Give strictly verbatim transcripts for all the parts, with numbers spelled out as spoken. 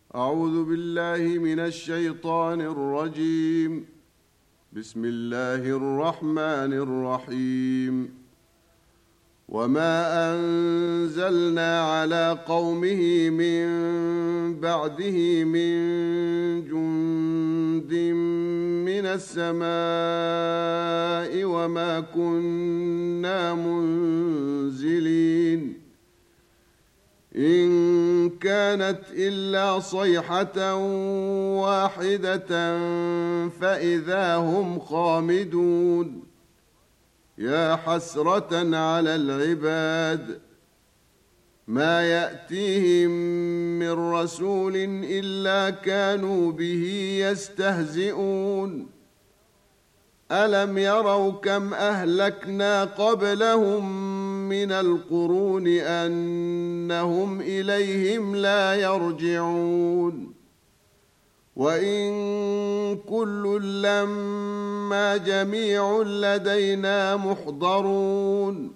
أعوذ بالله من الشيطان الرجيم. بسم الله الرحمن الرحيم. وما أنزلنا على قومه من بعده من جند من السماء وما كنا منزلين إن كانت إلا صيحة واحدة فإذا هم خامدون. يا حسرة على العباد ما يأتيهم من رسول إلا كانوا به يستهزئون. ألم يروا كم أهلكنا قبلهم من القرون أنهم إليهم لا يرجعون. وإن كل لما جميع لدينا محضرون.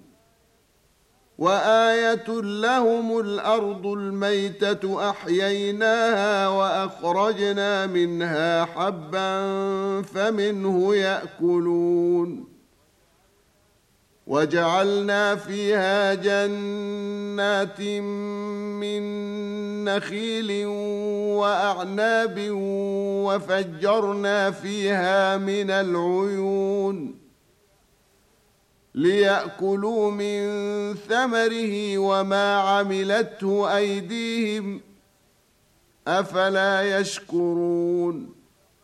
وآية لهم الأرض الميتة أحييناها وأخرجنا منها حبا فمنه يأكلون. وجعلنا فيها جنات من نخيل وأعناب وفجرنا فيها من العيون ليأكلوا من ثمره وما عملته أيديهم أفلا يشكرون.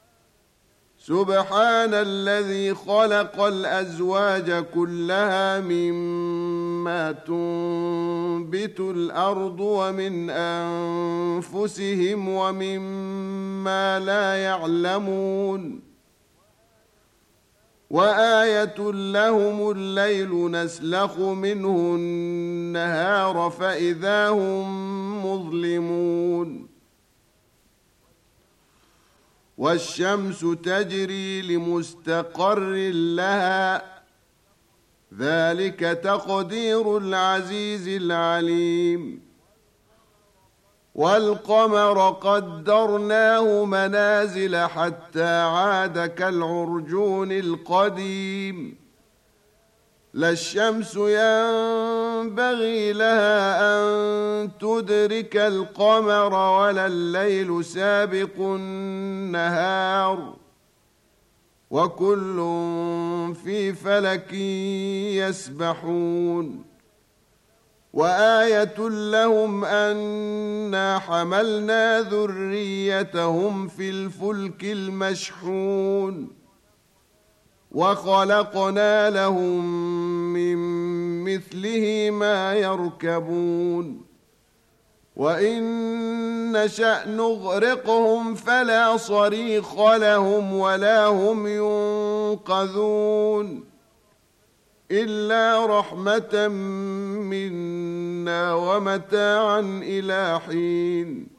سبحان الذي خلق الأزواج كلها مما تنبت الأرض ومن أنفسهم ومما لا يعلمون. وآية لهم الليل نسلخ منه النهار فإذا هم مظلمون. والشمس تجري لمستقر لها ذلك تقدير العزيز العليم. والقمر قدرناه منازل حتى عاد كالعرجون القديم. لا الشمس ينبغي لها أن تدرك القمر ولا الليل سابق النهار وكل في فلك يسبحون. وآية لهم أنا حملنا ذريتهم في الفلك المشحون وخلقنا لهم من مثله ما يركبون. وإن نشأ نغرقهم فلا صريخ لهم ولا هم ينقذون إلا رحمة منا ومتاعا إلى حين.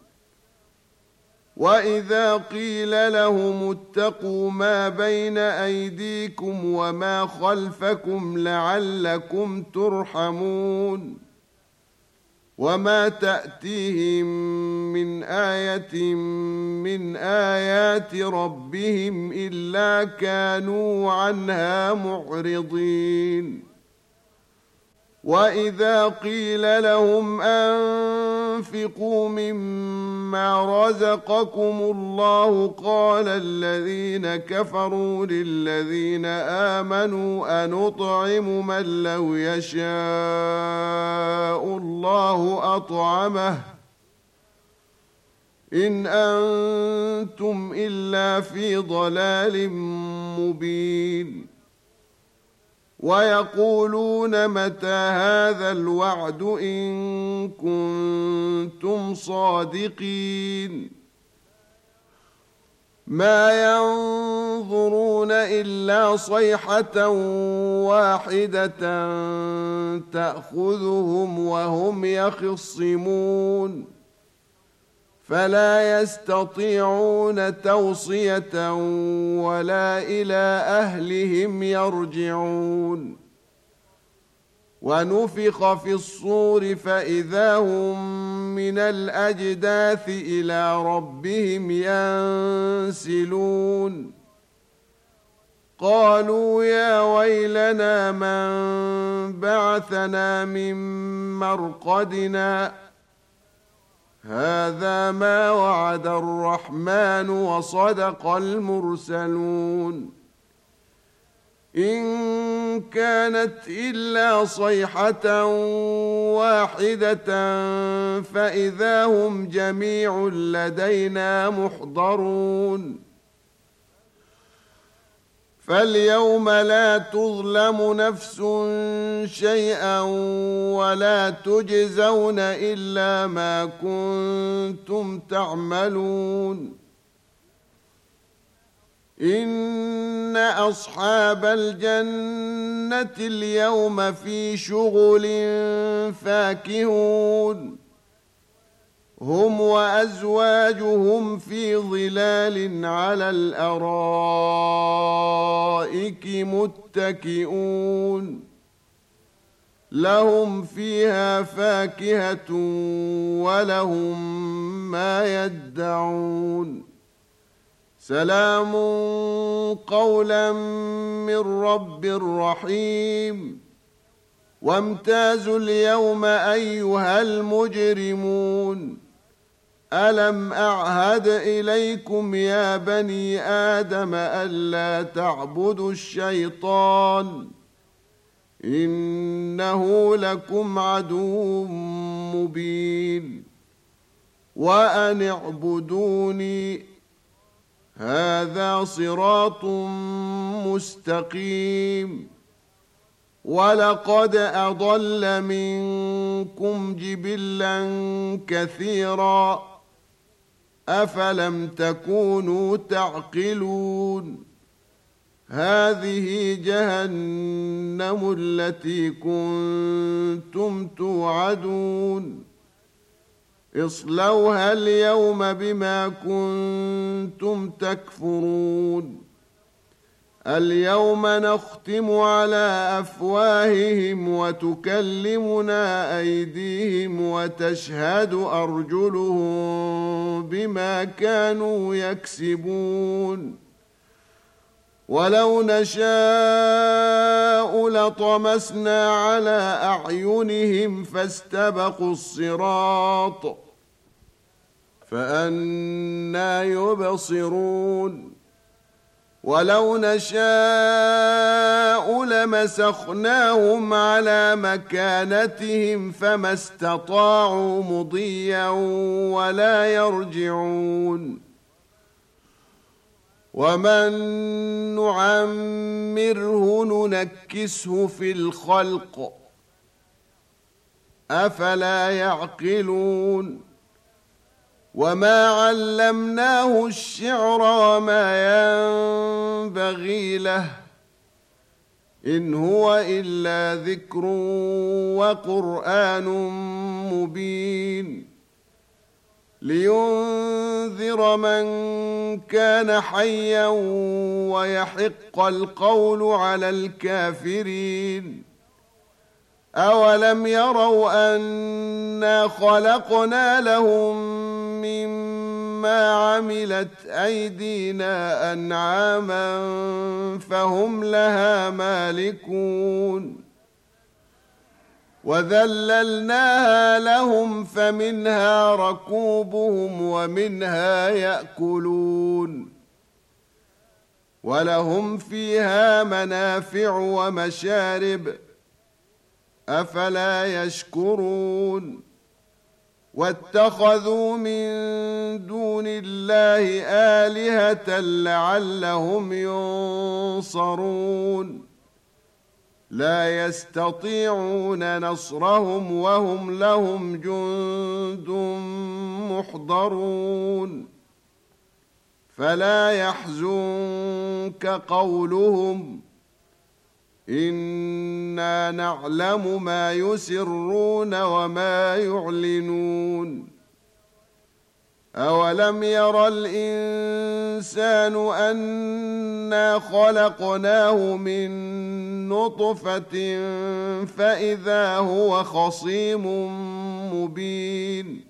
وإذا قيل لهم اتقوا ما بين أيديكم وما خلفكم لعلكم ترحمون. وما تأتيهم من آية من آيات ربهم إلا كانوا عنها معرضين. وإذا قيل لهم أنفقوا مما رزقكم الله قال الذين كفروا للذين آمنوا أنطعم من لو يشاء الله أطعمه إن أنتم إلا في ضلال مبين. ويقولون متى هذا الوعد إن كنتم صادقين. ما ينظرون إلا صيحة واحدة تأخذهم وهم يخصمون فلا يستطيعون توصية ولا إلى أهلهم يرجعون. ونفخ في الصور فإذا هم من الأجداث إلى ربهم ينسلون قالوا يا ويلنا من بعثنا من مرقدنا هذا ما وعد الرحمن وصدق المرسلون إن كانت إلا صيحة واحدة فإذا هم جميع لدينا محضرون فاليوم لا تظلم نفس شيئا ولا تجزون إلا ما كنتم تعملون إن أصحاب الجنة اليوم في شغل فاكهون هم وأزواجهم في ظلال على الأرائك متكئون لهم فيها فاكهة ولهم ما يدعون سلام قولا من رب رحيم وامتازوا اليوم أيها المجرمون ألم أعهد إليكم يا بني آدم ألا تعبدوا الشيطان إنه لكم عدو مبين وأن اعبدوني هذا صراط مستقيم ولقد أضل منكم جبلا كثيرا أفلم تكونوا تعقلون هذه جهنم التي كنتم توعدون اصلوها اليوم بما كنتم تكفرون اليوم نختم على أفواههم وتكلمنا أيديهم وتشهد أرجلهم بما كانوا يكسبون ولو نشاء لطمسنا على أعينهم فاستبقوا الصراط فأنى يبصرون ولو نشاء لمسخناهم على مكانتهم فما استطاعوا مضيا ولا يرجعون ومن نعمره ننكسه في الخلق أفلا يعقلون وما علمناه الشعر وما ينبغي له إن هو إلا ذكر وقرآن مبين لينذر من كان حيا ويحق القول على الكافرين أولم يروا أنا خلقنا لهم مما عملت أيدينا أنعاما فهم لها مالكون وذللناها لهم فمنها ركوبهم ومنها يأكلون ولهم فيها منافع ومشارب أفلا يشكرون واتخذوا من دون الله آلهة لعلهم ينصرون لا يستطيعون نصرهم وهم لهم جند محضرون فلا يحزنك قولهم إنا نعلم ما يسرون وما يعلنون أولم ير الإنسان أنا خلقناه من نطفة فإذا هو خصيم مبين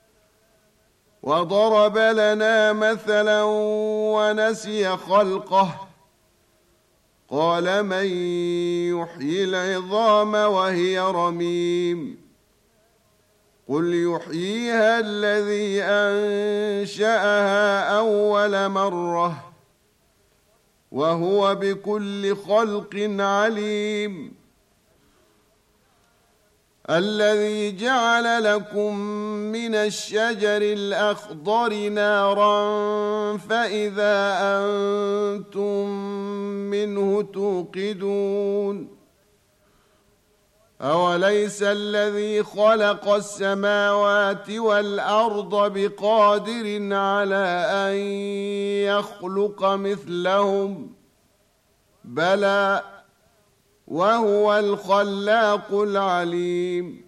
وضرب لنا مثلا ونسي خلقه قال من يحيي العظام وهي رميم قل يحييها الذي أنشأها أول مرة وهو بكل خلق عليم الذي جعل لكم من الشجر الأخضر نارا فإذا أنتم منه توقدون أوليس الذي خلق السماوات والأرض بقادر على أن يخلق مثلهم بلى وهو الخلاق العليم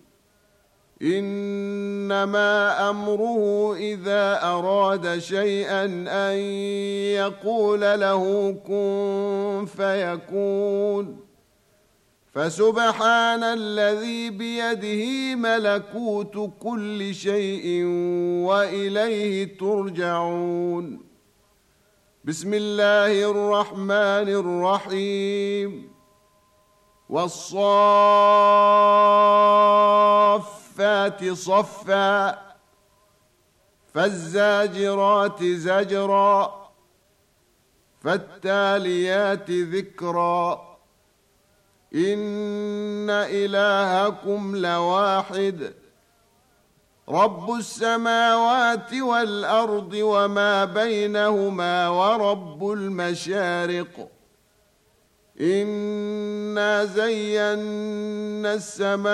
إنما أمره إذا أراد شيئا أن يقول له كن فيكون فسبحان الذي بيده ملكوت كل شيء وإليه ترجعون بسم الله الرحمن الرحيم والصافات صفا فالزاجرات زجرا فالتاليات ذكرا إن إلهكم لواحد رب السماوات والأرض وما بينهما ورب المشارق إنا زينا السماء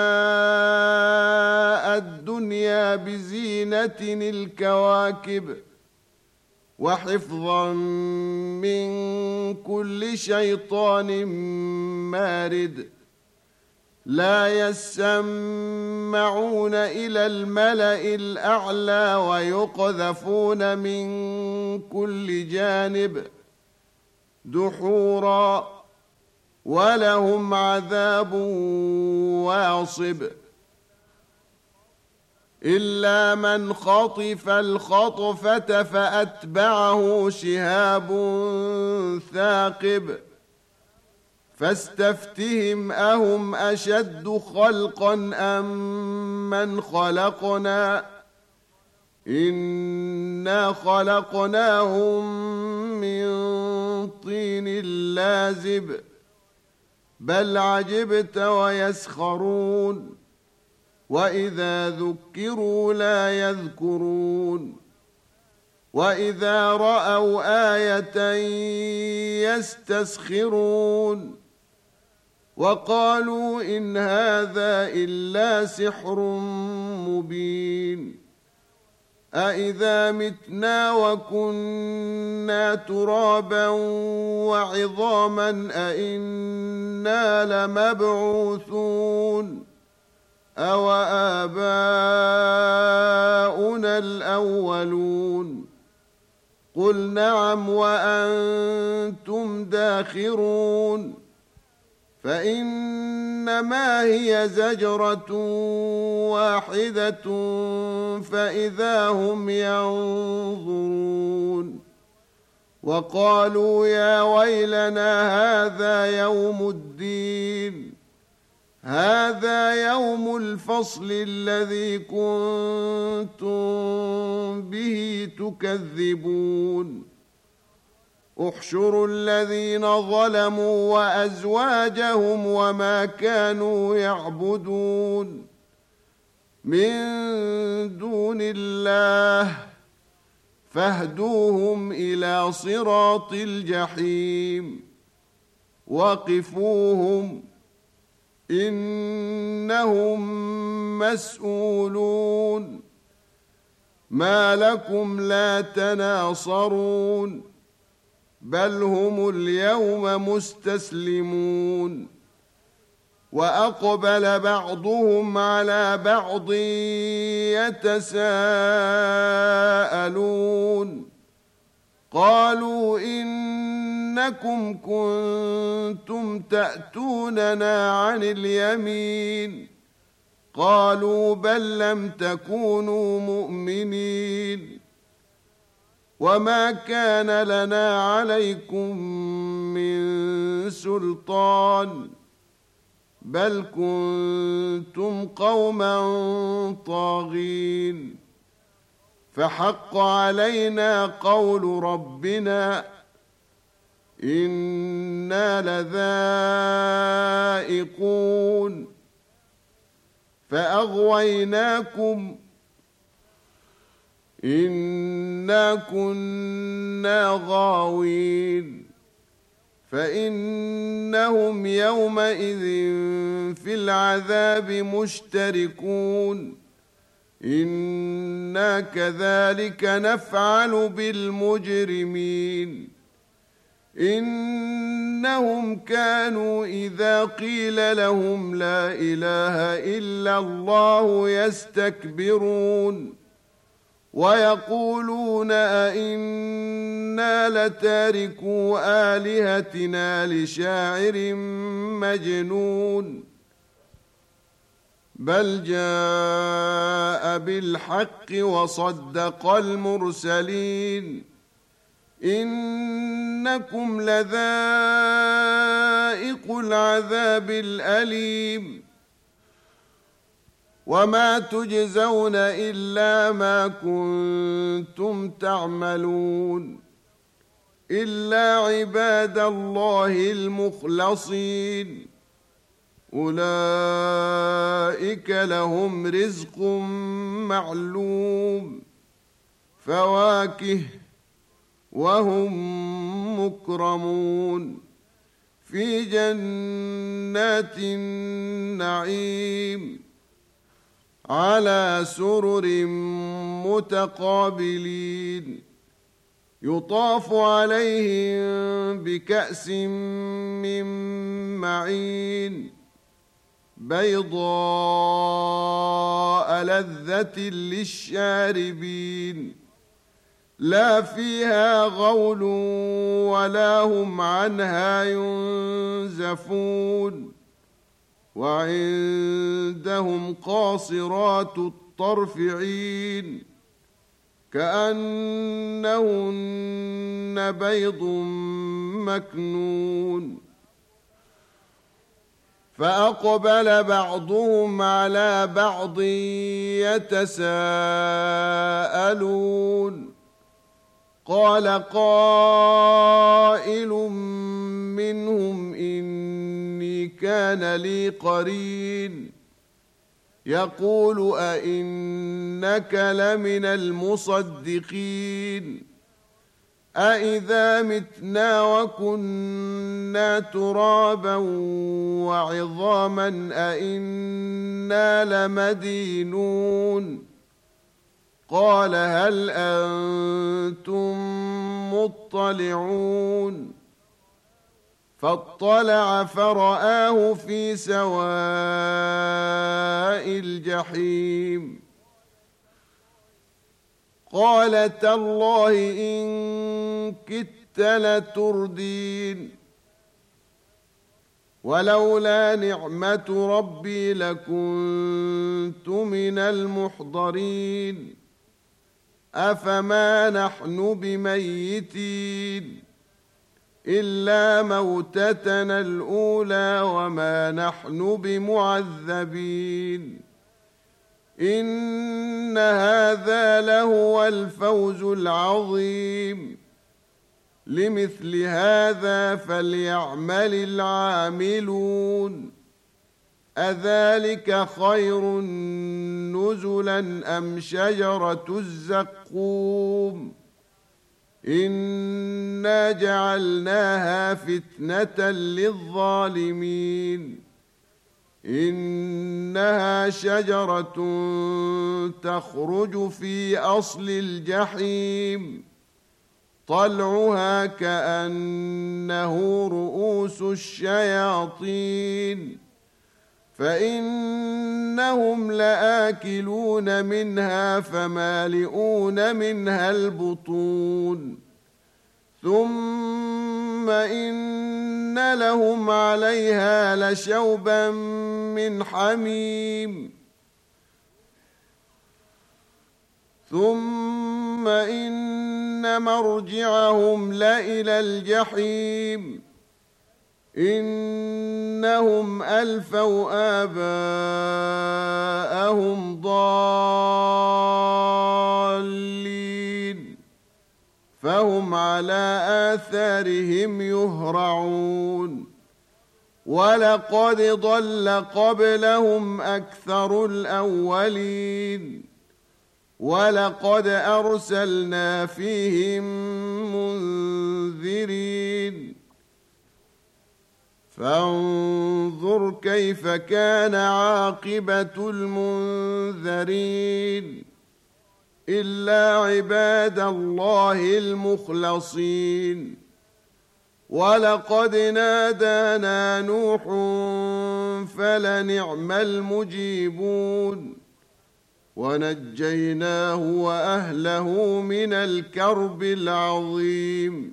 الدنيا بزينة الكواكب وحفظا من كل شيطان مارد لا يسمعون إلى الملأ الأعلى ويقذفون من كل جانب دحورا ولهم عذاب واصب إلا من خطف الخطفة فأتبعه شهاب ثاقب فاستفتهم أهم أشد خلقا أم من خلقنا إنا خلقناهم من طين لازب بل عجبت ويسخرون وإذا ذكروا لا يذكرون وإذا رأوا آية يستسخرون وقالوا إن هذا إلا سحر مبين أإذا متنا وكنا ترابا وعظاما أإنا لمبعوثون أو آباؤنا الأولون قل نعم وأنتم داخرون فإنما هي زجرة واحدة فإذا هم ينظرون وقالوا يا ويلنا هذا يوم الدين هذا يوم الفصل الذي كنتم به تكذبون احشروا الذين ظلموا وأزواجهم وما كانوا يعبدون من دون الله فاهدوهم إلى صراط الجحيم وقفوهم إنهم مسؤولون ما لكم لا تناصرون بل هم اليوم مستسلمون وأقبل بعضهم على بعض يتساءلون أئنكم كنتم تأتوننا عن اليمين قالوا بل لم تكونوا مؤمنين وما كان لنا عليكم من سلطان بل كنتم قوما طاغين فحق علينا قول ربنا إنا لذائقون فأغويناكم إنا كنا غاوين فإنهم يومئذ في العذاب مشتركون إنا كذلك نفعل بالمجرمين إنهم كانوا إذا قيل لهم لا إله إلا الله يستكبرون ويقولون أئنا لتاركو آلهتنا لشاعر مجنون بل جاء بالحق وصدق المرسلين إنكم لذائق العذاب الأليم وما تجزون إلا ما كنتم تعملون إلا عباد الله المخلصين أولئك لهم رزق معلوم فواكه وهم مكرمون في جنات النعيم على سرر متقابلين يطاف عليهم بكأس من معين بيضاء لذة للشاربين لا فيها غول ولا هم عنها ينزفون وعندهم قاصرات الطرف عين كأنهن بيض مكنون فأقبل بعضهم على بعض يتساءلون قال قائل منهم إني كان لي قرين يقول أئنك لمن المصدقين أئذا متنا وكنا ترابا وعظاما أئنا لمدينون قال هل أنتم مطلعون فاطلع فرآه في سواء الجحيم قال تالله إن كدت لتردين ولولا نعمة ربي لكنت من المحضرين أفما نحن بميتين إلا موتتنا الأولى وما نحن بمعذبين إن هذا لهو الفوز العظيم لمثل هذا فليعمل العاملون أذلك خير نزلا أم شجرة الزقوم إنا جعلناها فتنة للظالمين إنها شجرة تخرج في أصل الجحيم طلعها كأنه رؤوس الشياطين فإنهم لآكلون منها فمالئون منها البطون ثم إن لهم عليها لشوبا من حميم ثم إن مرجعهم لإلى الجحيم إنهم ألفوا آباءهم ضالين فهم على آثارهم يهرعون ولقد ضل قبلهم أكثر الأولين ولقد أرسلنا فيهم منذرين فانظر كيف كان عاقبة المنذرين إلا عباد الله المخلصين ولقد نادانا نوح فلنعم المجيبون ونجيناه وأهله من الكرب العظيم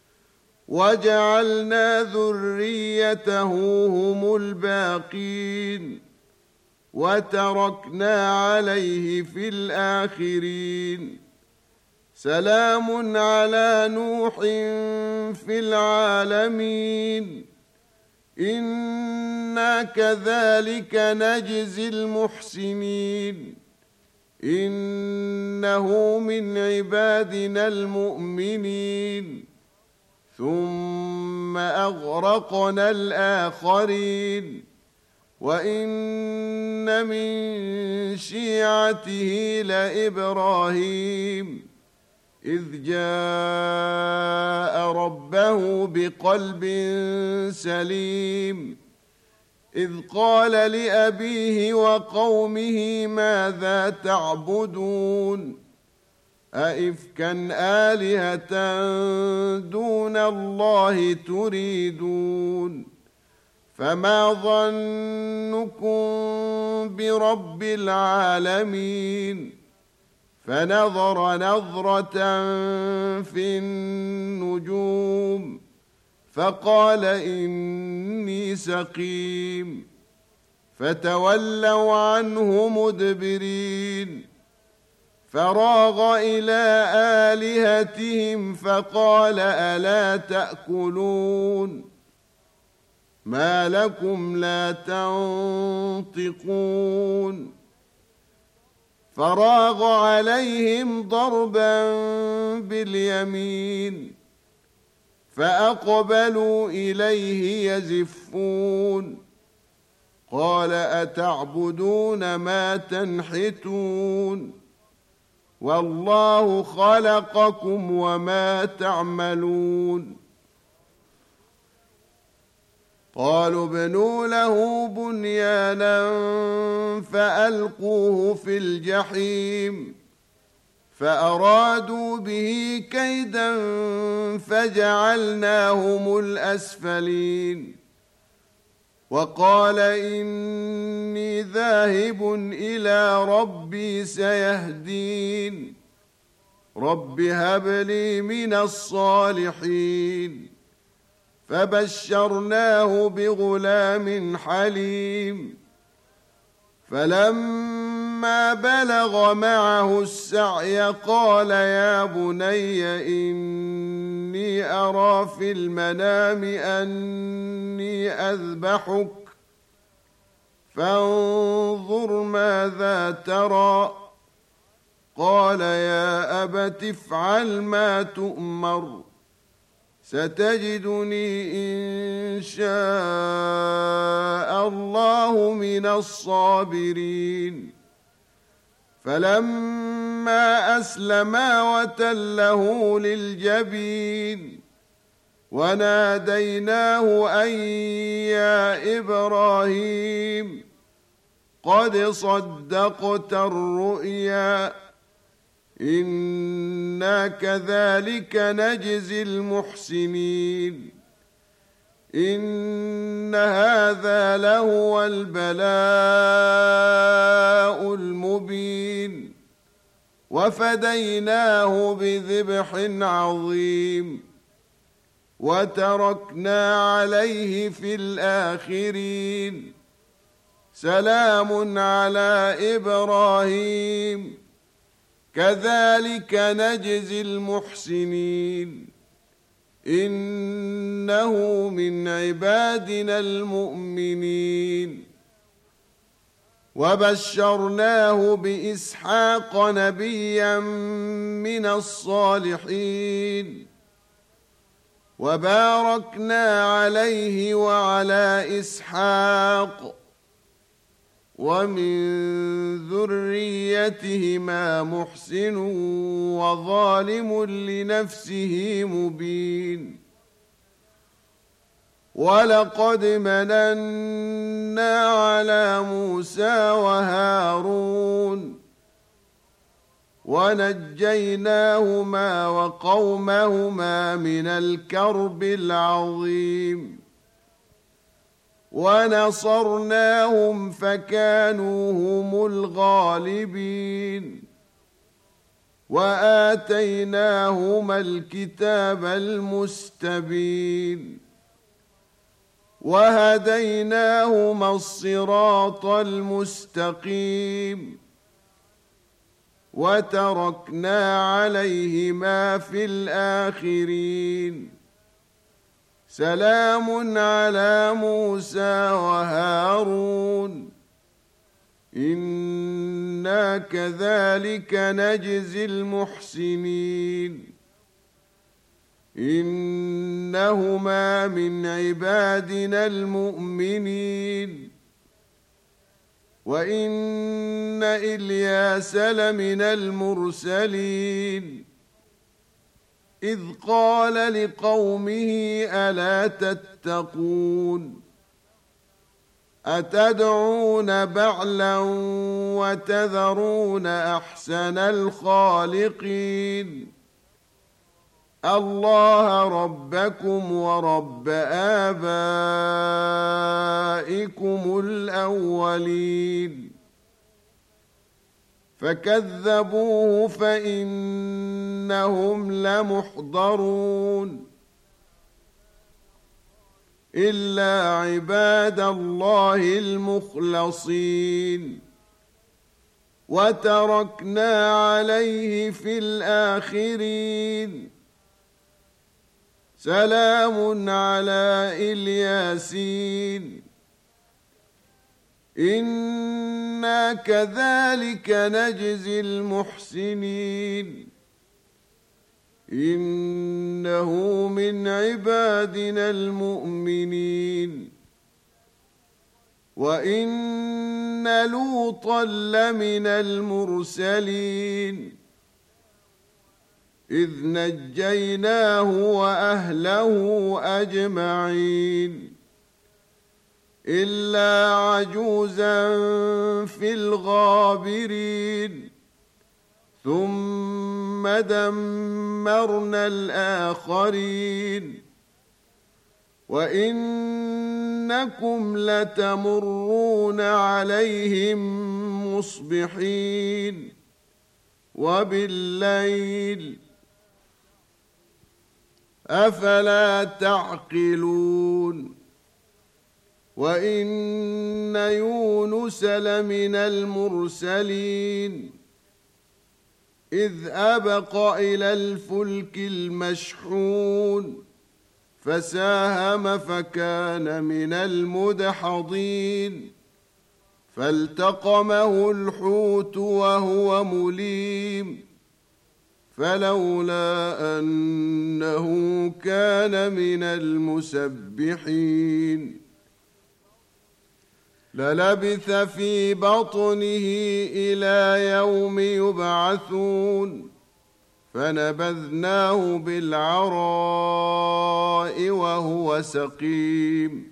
وجعلنا ذريته هم الباقين وتركنا عليه في الآخرين سلام على نوح في العالمين إنا كذلك نجزي المحسنين إنه من عبادنا المؤمنين ثم أغرقنا الآخرين وإن من شيعته لإبراهيم إذ جاء ربه بقلب سليم إذ قال لأبيه وقومه ماذا تعبدون أئفكا آلهة دون الله تريدون فما ظنكم برب العالمين فنظر نظرة في النجوم فقال إني سقيم فتولوا عنه مدبرين فراغ إلى آلهتهم فقال ألا تأكلون ما لكم لا تنطقون فراغ عليهم ضربا باليمين فأقبلوا إليه يزفون قال أتعبدون ما تنحتون والله خلقكم وما تعملون قالوا ابنوا له بنيانا فألقوه في الجحيم فأرادوا به كيدا فجعلناهم الأسفلين وقال إني ذاهب إلى ربي سيهدين رب هب لي من الصالحين فبشرناه بغلام حليم فلما بلغ معه السعي قال يا بني إني أرى في المنام أني أذبحك فانظر ماذا ترى قال يا أبت افعل ما تؤمر ستجدني إن شاء الله من الصابرين فلما أسلما وتله للجبين وناديناه أن يا إبراهيم قد صدقت الرؤيا إنا كذلك نجزي المحسنين إن هذا لهو البلاء المبين وفديناه بذبح عظيم وتركنا عليه في الآخرين سلام على إبراهيم كذلك نجزي المحسنين إنه من عبادنا المؤمنين وبشرناه بإسحاق نبيا من الصالحين وباركنا عليه وعلى إسحاق ومن ذريتهما محسن وظالم لنفسه مبين ولقد مننا على موسى وهارون ونجيناهما وقومهما من الكرب العظيم ونصرناهم فكانوا هم الغالبين وآتيناهما الكتاب المستبين وهديناهما الصراط المستقيم وتركنا عليهما في الآخرين سلام على موسى وهارون إنا كذلك نجزي المحسنين إنهما من عبادنا المؤمنين وإن إلياس لمن المرسلين إذ قال لقومه ألا تتقون أتدعون بعلا وتذرون أحسن الخالقين الله ربكم ورب آبائكم الأولين فكذبوه فإنهم لمحضرون إلا عباد الله المخلصين وتركنا عليه في الآخرين سلام على الياسين إنا كذلك نجزي المحسنين إنه من عبادنا المؤمنين وإن لوطا لمن المرسلين إذ نجيناه وأهله أجمعين إلا عجوزا في الغابرين ثم دمرنا الآخرين وإنكم لتمرون عليهم مصبحين وبالليل أفلا تعقلون وإن يونس لمن المرسلين إذ أبق إلى الفلك المشحون فساهم فكان من المدحضين فالتقمه الحوت وهو مليم فلولا أنه كان من المسبحين للبث في بطنه إلى يوم يبعثون فنبذناه بالعراء وهو سقيم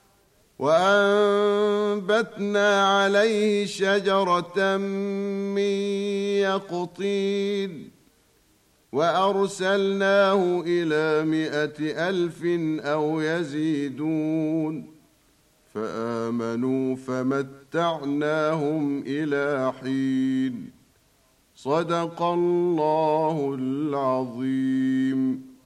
وأنبتنا عليه شجرة من يقطين وأرسلناه إلى مائة ألف أو يزيدون فآمنوا فمتعناهم إلى حين صدق الله العظيم.